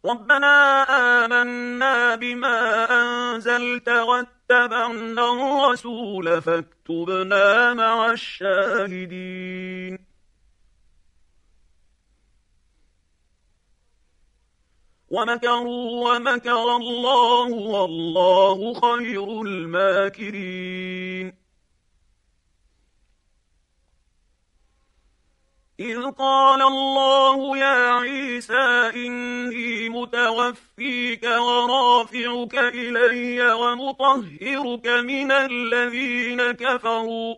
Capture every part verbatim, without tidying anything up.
ربنا آمنا بما أنزلت واتبعنا الرسول فاكتبنا مع الشاهدين. ومكروا ومكر الله والله خير الماكرين. إذ قال الله يا عيسى إني متوفيك ورافعك إلي ومطهرك من الذين كفروا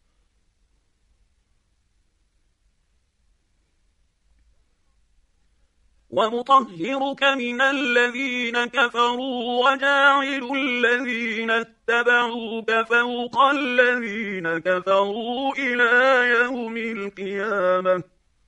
ومطهرك من الذين كفروا وجاعل الذين اتبعوك فوق الذين كفروا إلى يوم القيامة.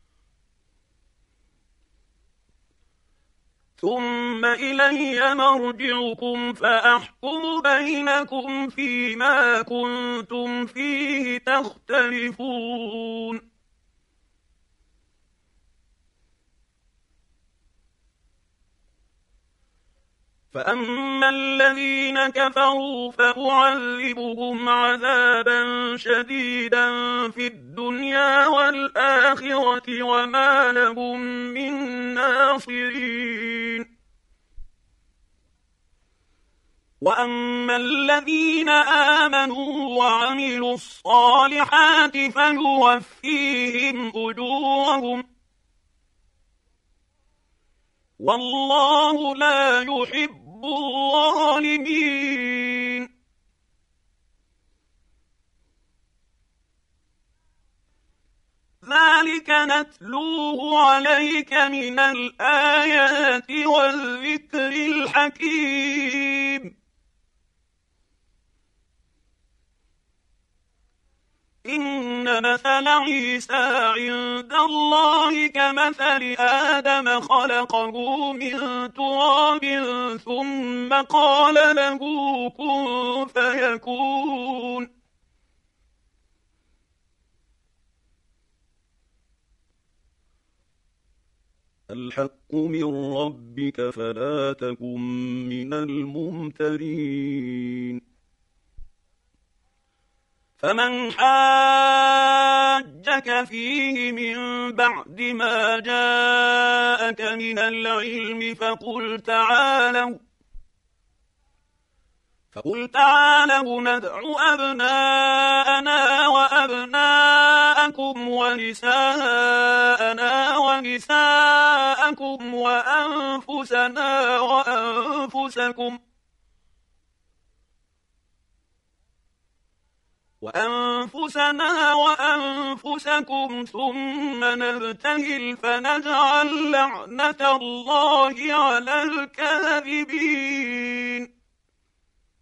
ثم إلي مرجعكم فأحكم بينكم فيما كنتم فيه تختلفون. فأما الذين كفروا فأعذبهم عذابا شديدا في الدنيا والآخرة وما لهم من ناصرين. وأما الذين آمنوا وعملوا الصالحات فيوفيهم أجورهم والله لا يحب الظالمين. ذلك نتلوه عليك من الآيات والذكر الحكيم. إن مثل عيسى عند الله كمثل آدم خلقه من تراب ثم قال له كن فيكون. الحق من ربك فلا تكن من الممترين. فمن حاجك فيه من بعد ما جاءك من العلم فقل تعالوا فقل تعالوا ندع أبناءنا وأبناءكم ونساءنا ونساءكم وأنفسنا وأنفسكم وأنفسنا وأنفسكم ثم نبتهل فنجعل لعنة الله على الكاذبين.